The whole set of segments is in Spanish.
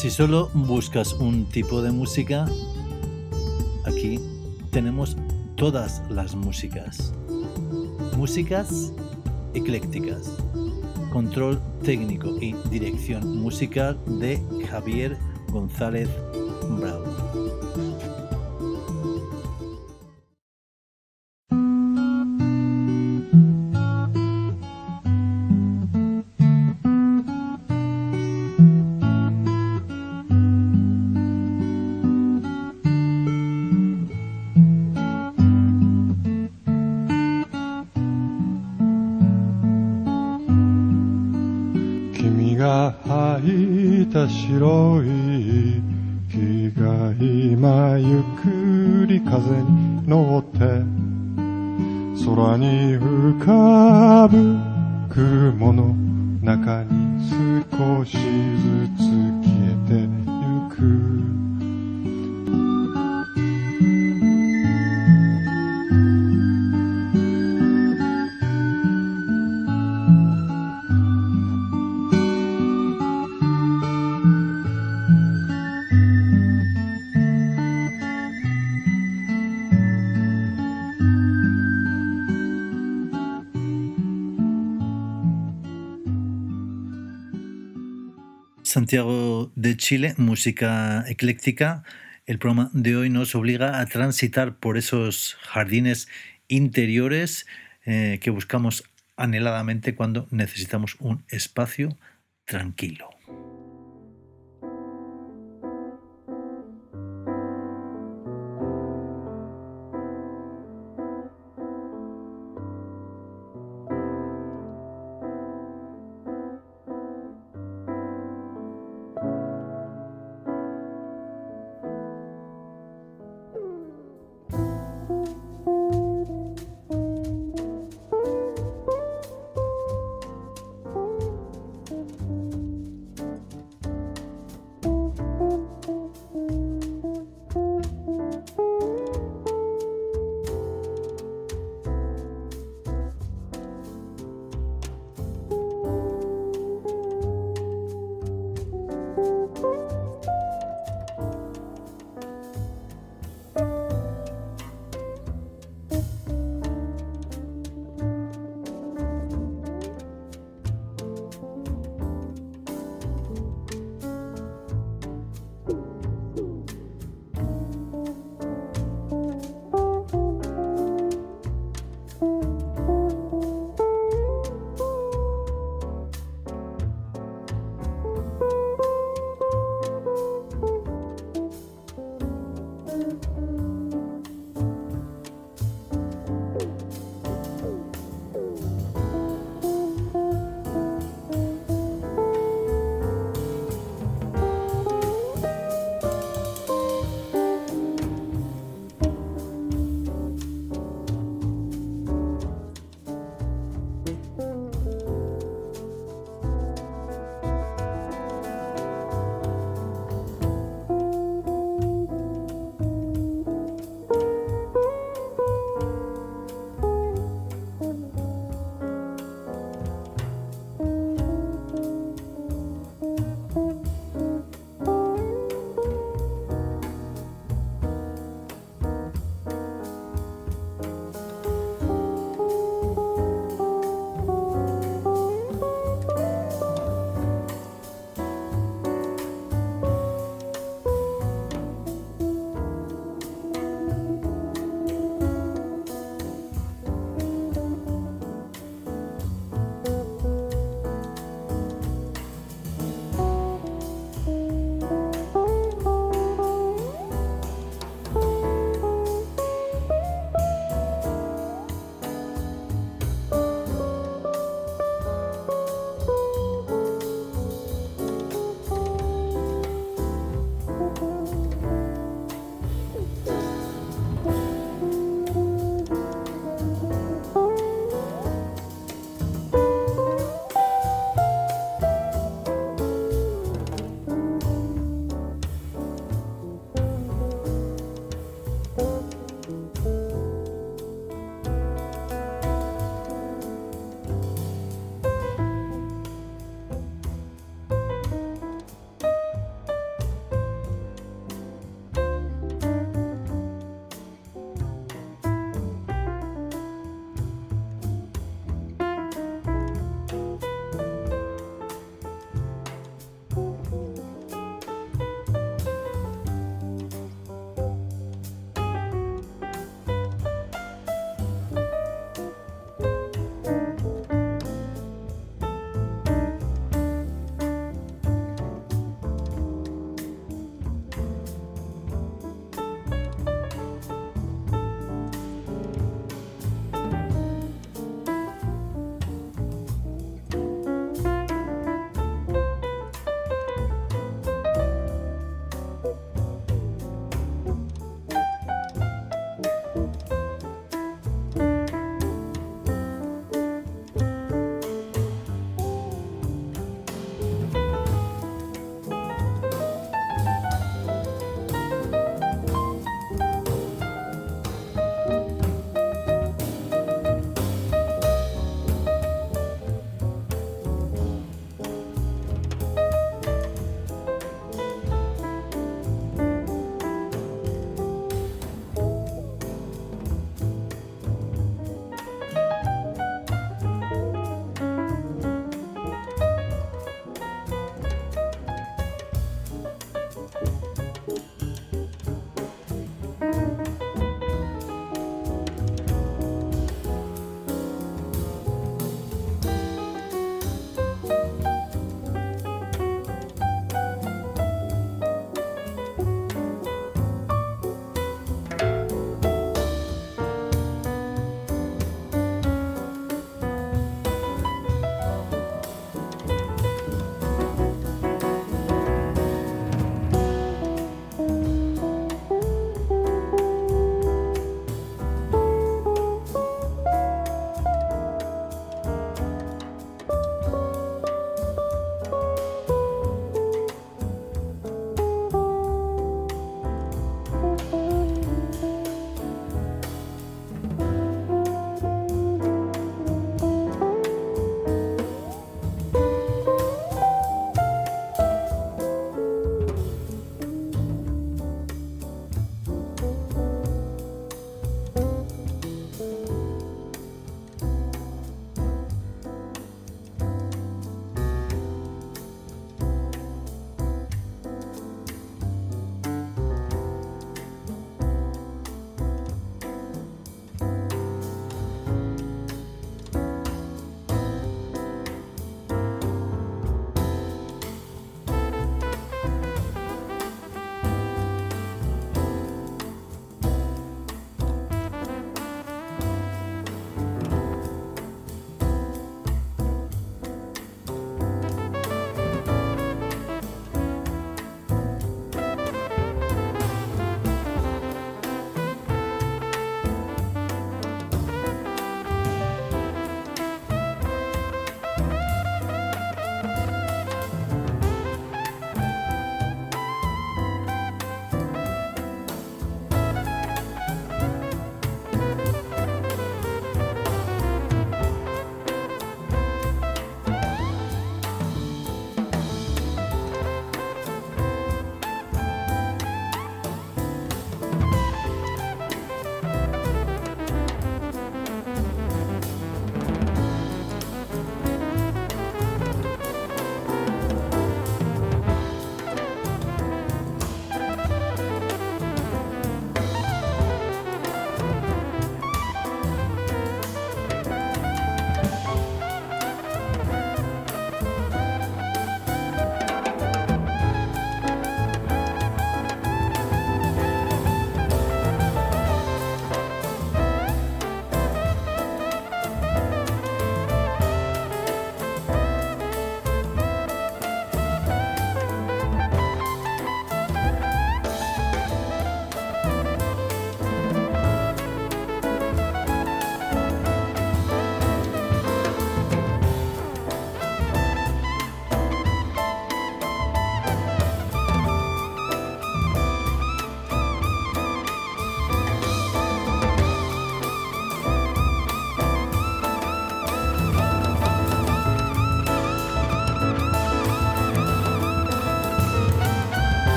Si solo buscas un tipo de música, aquí tenemos todas las músicas. Músicas eclécticas. Control técnico y dirección musical de Javier González Bravo. 白い木が今ゆっくり風に乗って空に浮かぶ雲の中に少しずつ消えてゆく Santiago de Chile, música ecléctica. El programa de hoy nos obliga a transitar por esos jardines interiores que buscamos anheladamente cuando necesitamos un espacio tranquilo.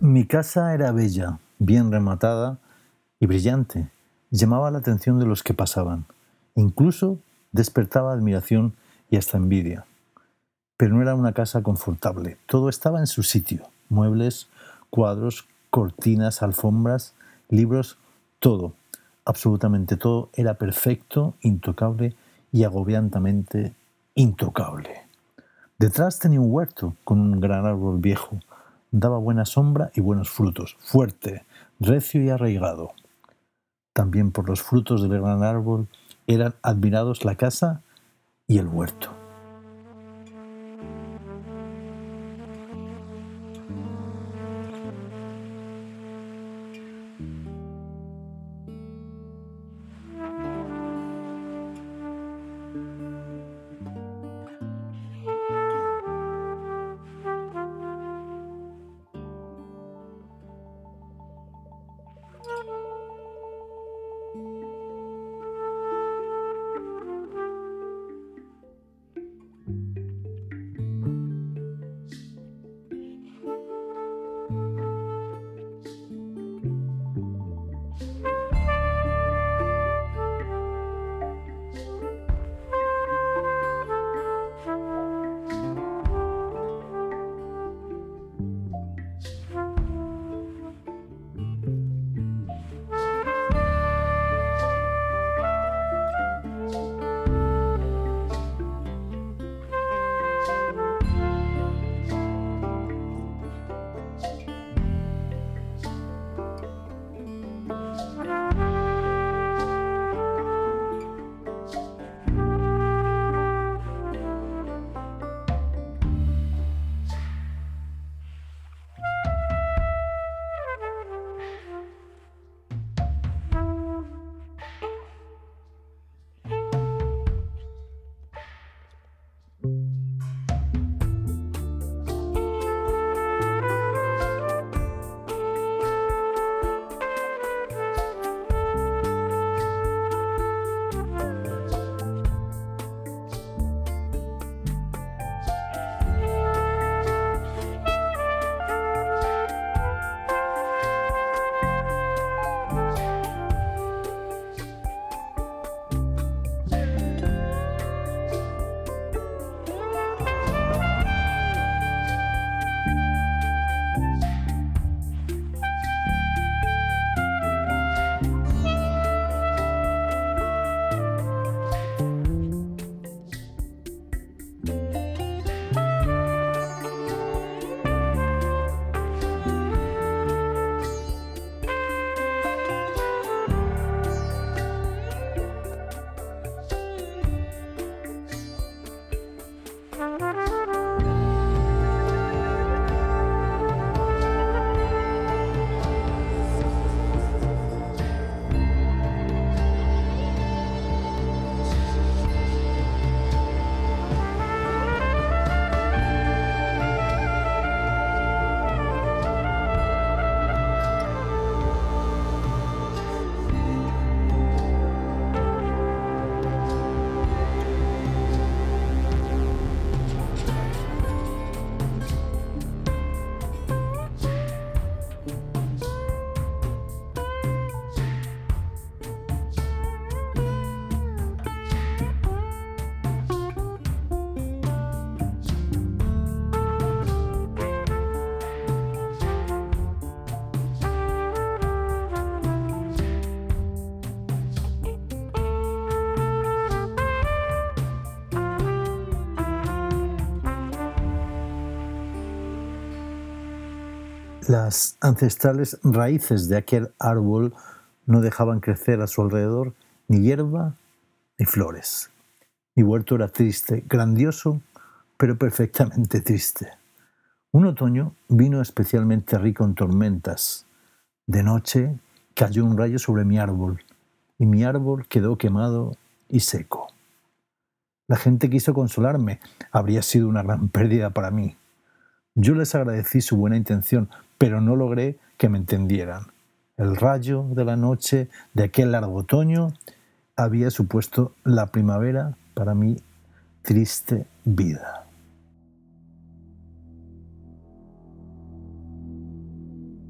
Mi casa era bella, bien rematada y brillante. Llamaba la atención de los que pasaban. Incluso despertaba admiración y hasta envidia. Pero no era una casa confortable. Todo estaba en su sitio. Muebles, cuadros, cortinas, alfombras, libros, todo. Absolutamente todo era perfecto, intocable y agobiantemente intocable. Detrás tenía un huerto con un gran árbol viejo. Daba buena sombra y buenos frutos, fuerte, recio y arraigado. También por los frutos del gran árbol eran admirados la casa y el huerto. Las ancestrales raíces de aquel árbol no dejaban crecer a su alrededor ni hierba ni flores. Mi huerto era triste, grandioso, pero perfectamente triste. Un otoño vino especialmente rico en tormentas. De noche cayó un rayo sobre mi árbol y mi árbol quedó quemado y seco. La gente quiso consolarme. Habría sido una gran pérdida para mí. Yo les agradecí su buena intención, pero no logré que me entendieran. El rayo de la noche de aquel largo otoño había supuesto la primavera para mi triste vida.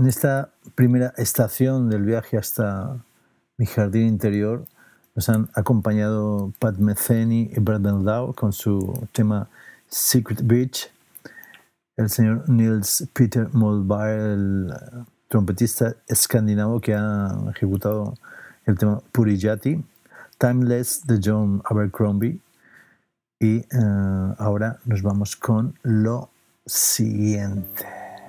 En esta primera estación del viaje hasta mi jardín interior nos han acompañado Pat Metheny y Brendan Lau con su tema Secret Beach, el señor Niels Peter Molvær, el trompetista escandinavo que ha ejecutado el tema Puriyati, Timeless de John Abercrombie, y ahora nos vamos con lo siguiente.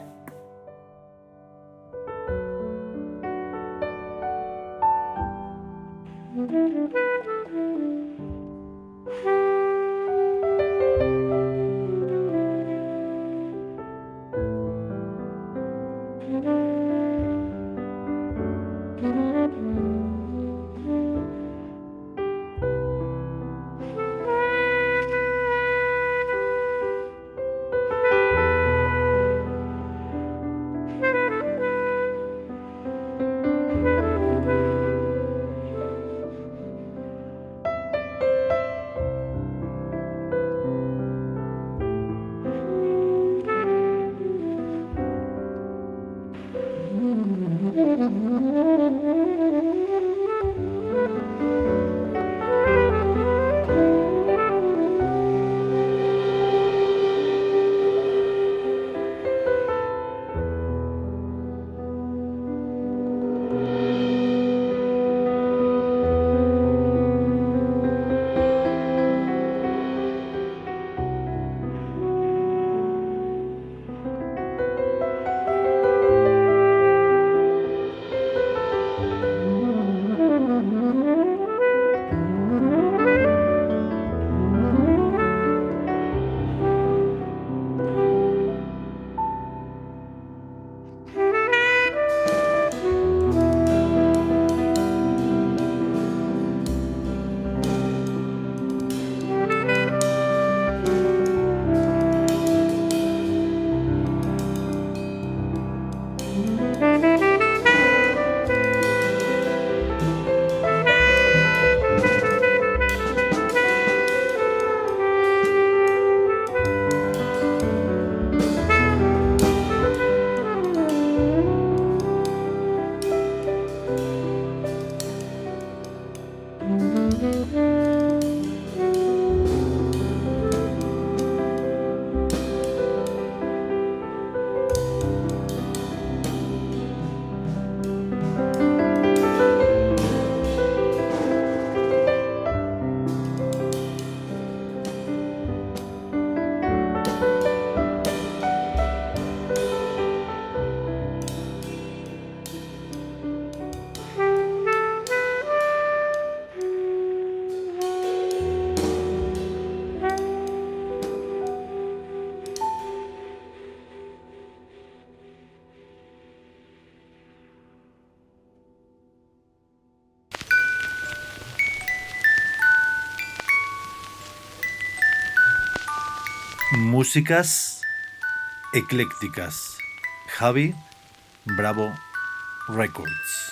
Músicas eclécticas. Javi Bravo Records.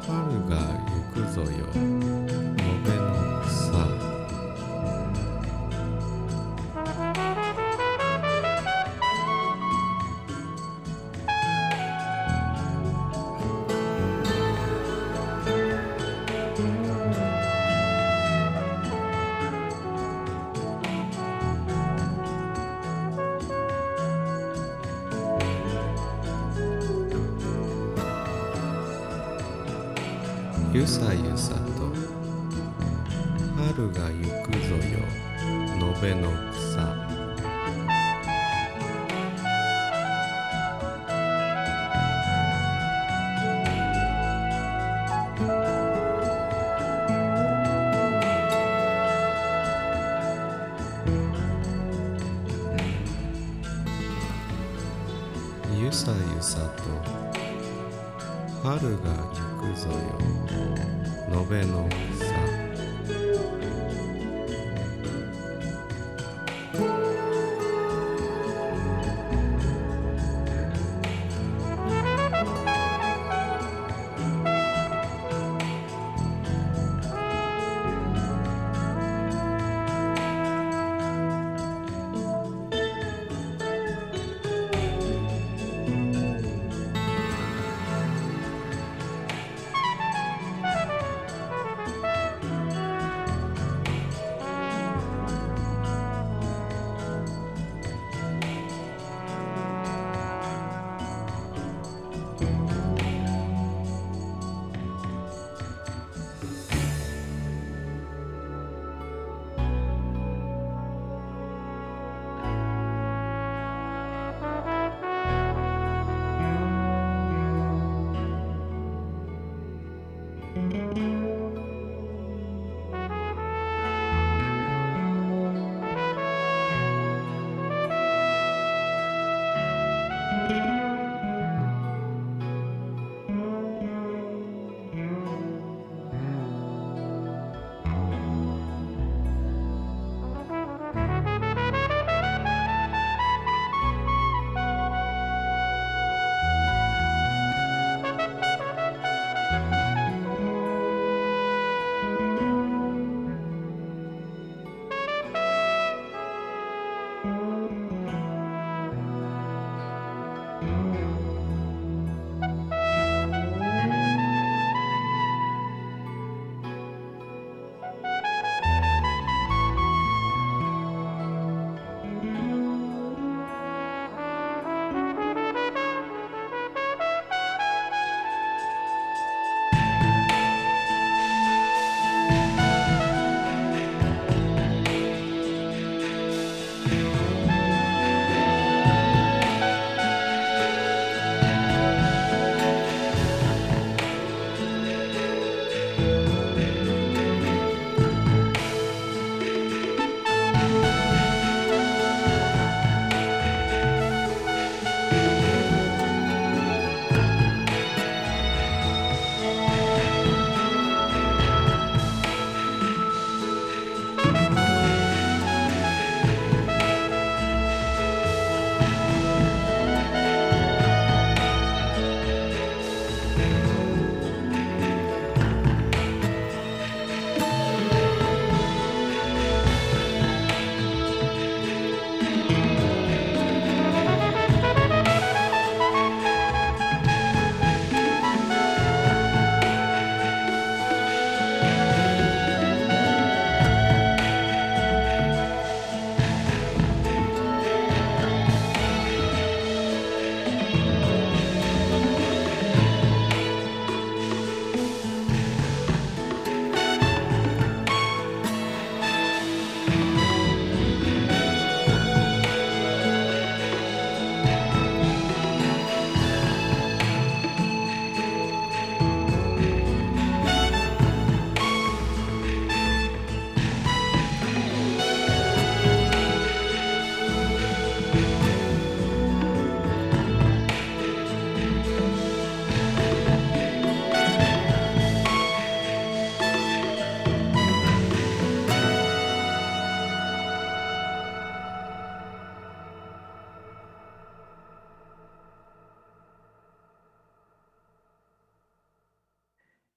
春が行くぞよ野辺の草ゆさゆさと春が行くぞよ野辺の草ゆさゆさと春が行くぞよ野辺の草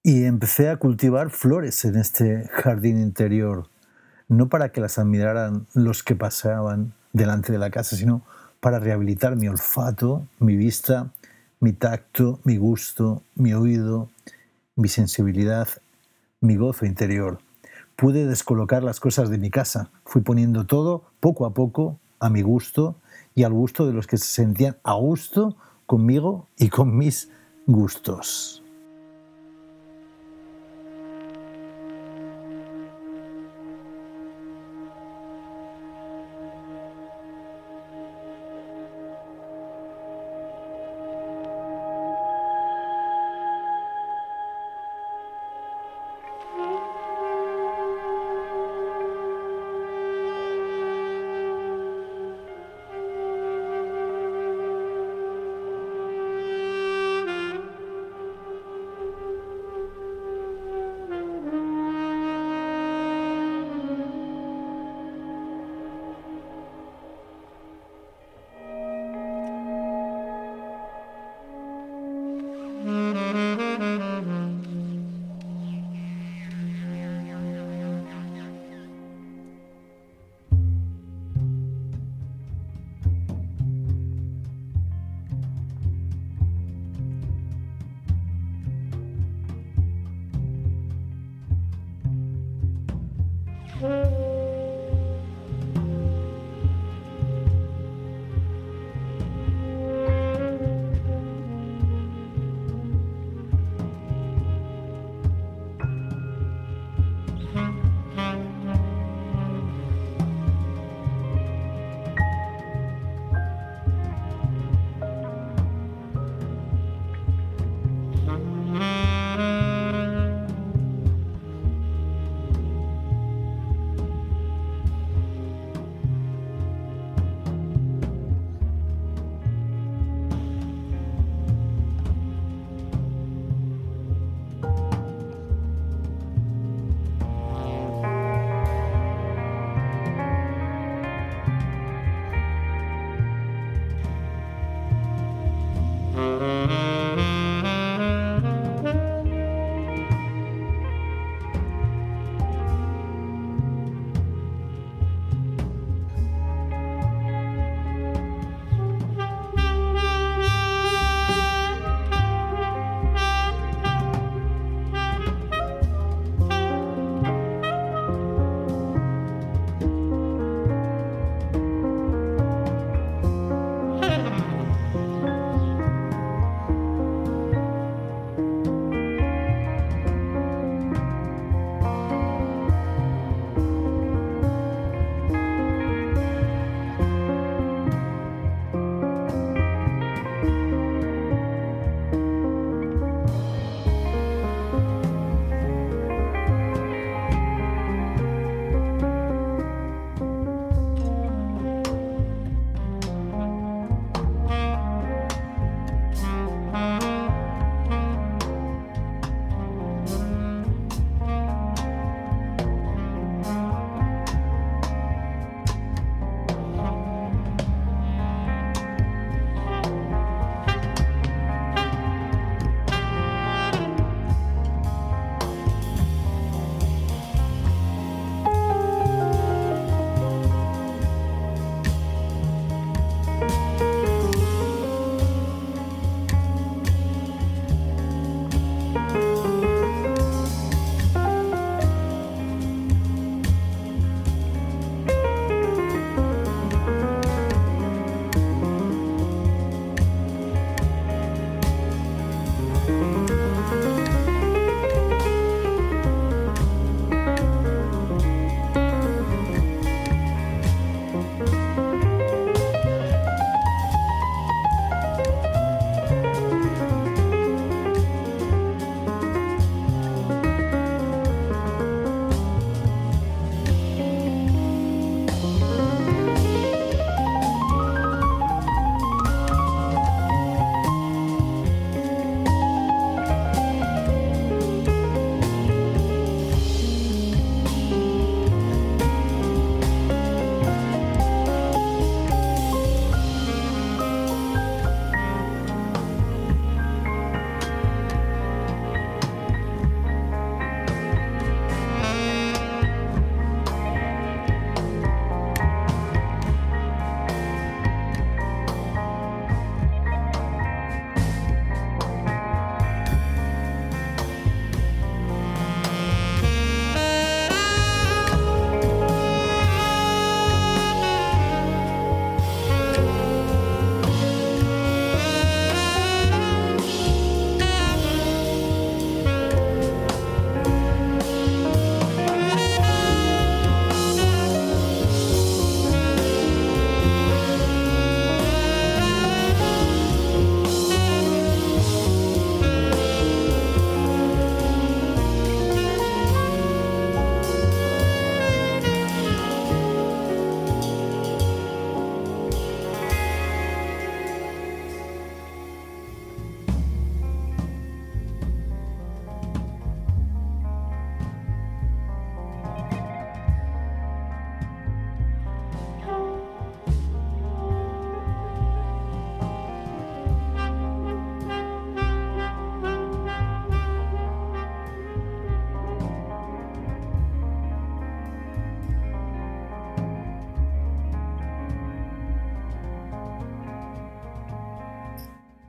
Y empecé a cultivar flores en este jardín interior, no para que las admiraran los que pasaban delante de la casa, sino para rehabilitar mi olfato, mi vista, mi tacto, mi gusto, mi oído, mi sensibilidad, mi gozo interior. Pude descolocar las cosas de mi casa, fui poniendo todo poco a poco a mi gusto y al gusto de los que se sentían a gusto conmigo y con mis gustos.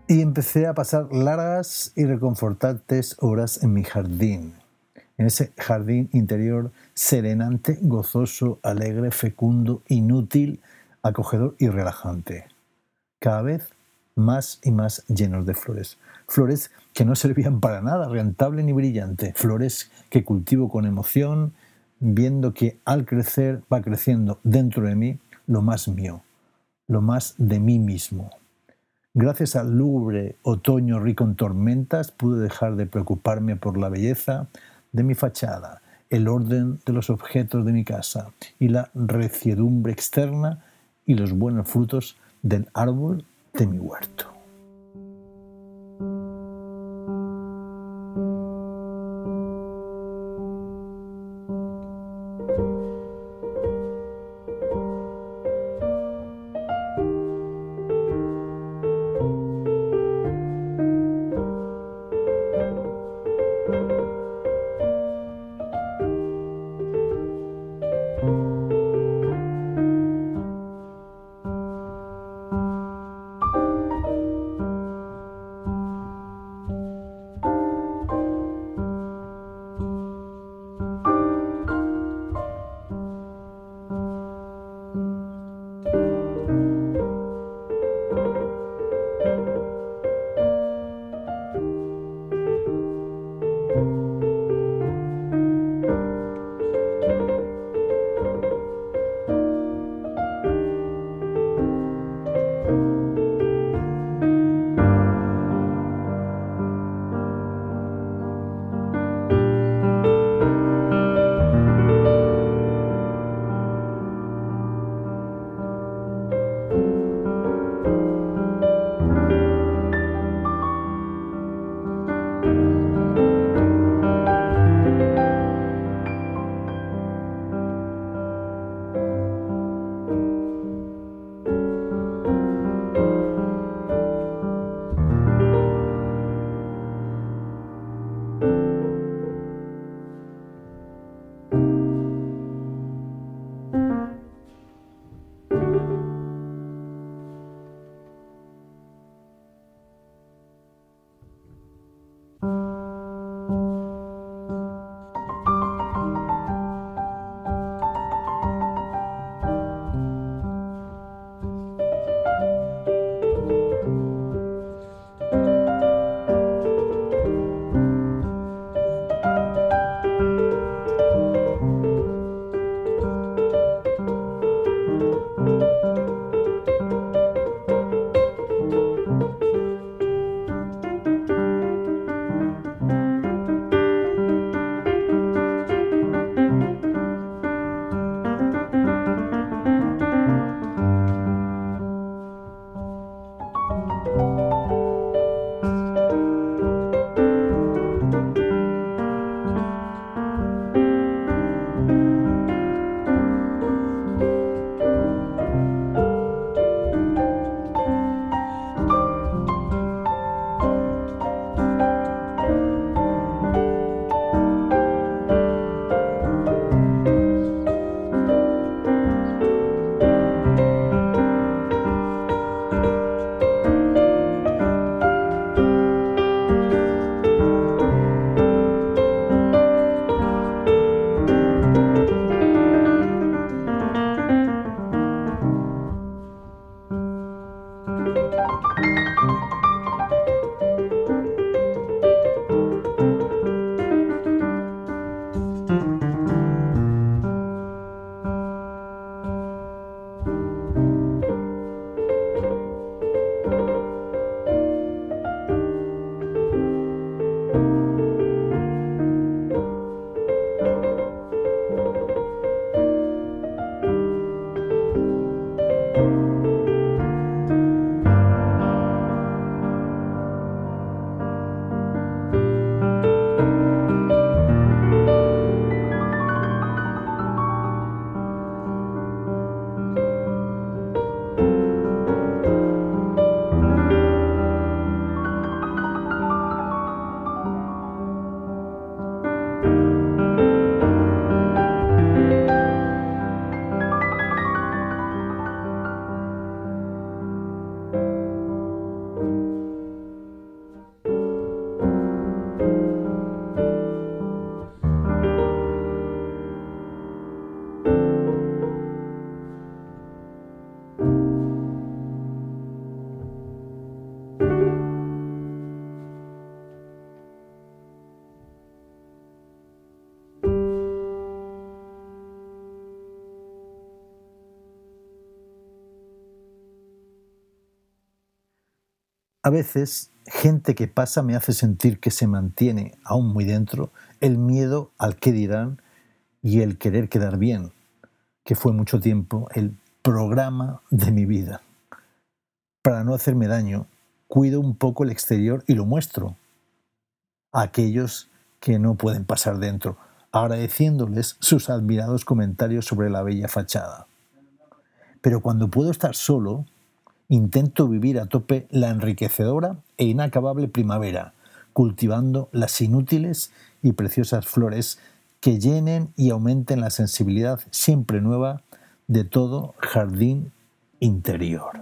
Y empecé a pasar largas y reconfortantes horas en mi jardín, en ese jardín interior serenante, gozoso, alegre, fecundo, inútil, acogedor y relajante. Cada vez más y más llenos de flores. Flores que no servían para nada rentable ni brillante. Flores que cultivo con emoción, viendo que al crecer va creciendo dentro de mí lo más mío, lo más de mí mismo. Gracias al lúgubre otoño rico en tormentas, pude dejar de preocuparme por la belleza de mi fachada, el orden de los objetos de mi casa y la reciedumbre externa y los buenos frutos del árbol de mi huerto. A veces, gente que pasa me hace sentir que se mantiene aún muy dentro el miedo al qué dirán y el querer quedar bien, que fue mucho tiempo el programa de mi vida. Para no hacerme daño, cuido un poco el exterior y lo muestro a aquellos que no pueden pasar dentro, agradeciéndoles sus admirados comentarios sobre la bella fachada. Pero cuando puedo estar solo, intento vivir a tope la enriquecedora e inacabable primavera, cultivando las inútiles y preciosas flores que llenen y aumenten la sensibilidad siempre nueva de todo jardín interior.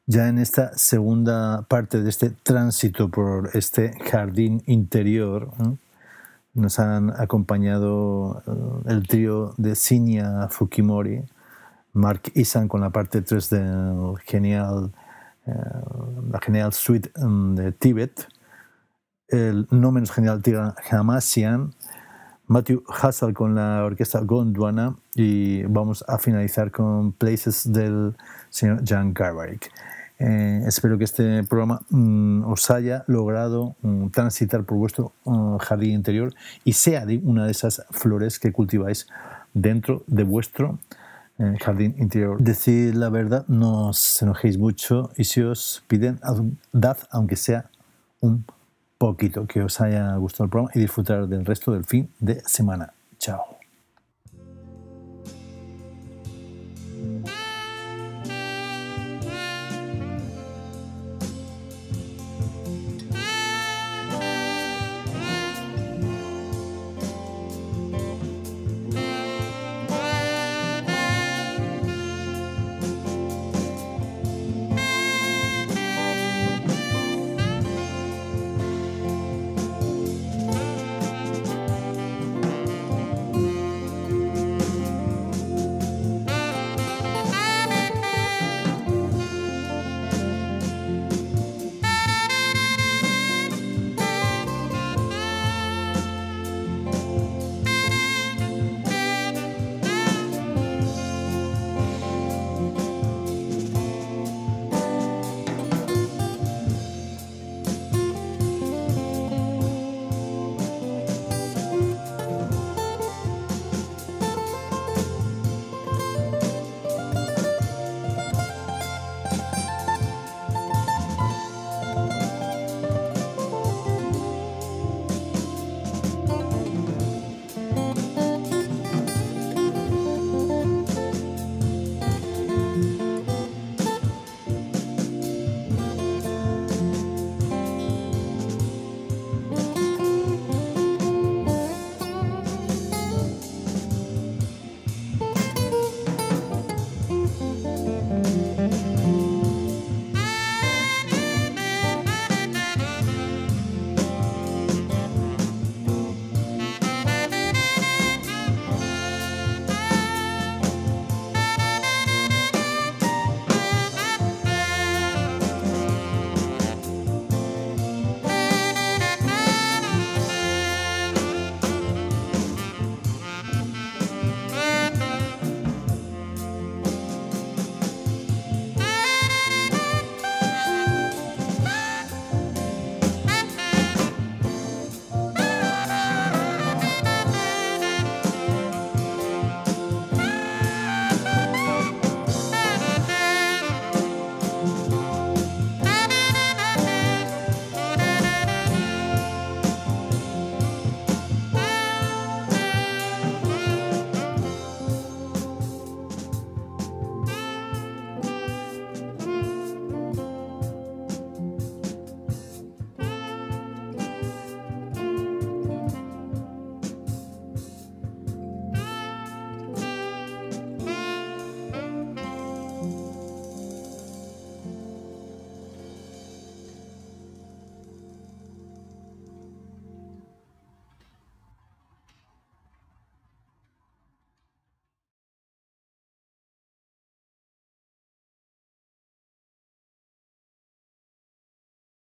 Ya en esta segunda parte de este tránsito por este jardín interior, nos han acompañado el trío de Shinya Fukimori, Mark Isan con la parte 3 del la genial suite de Tíbet, el no menos genial trío Hamashian, Matthew Hassel con la orquesta Gondwana, y vamos a finalizar con Places del señor Jan Garbarek. Espero que este programa os haya logrado transitar por vuestro jardín interior y sea de una de esas flores que cultiváis dentro de vuestro jardín interior. Decid la verdad, no os enojéis mucho, y si os piden, dad aunque sea un poquito. Que os haya gustado el programa y disfrutar del resto del fin de semana. Chao.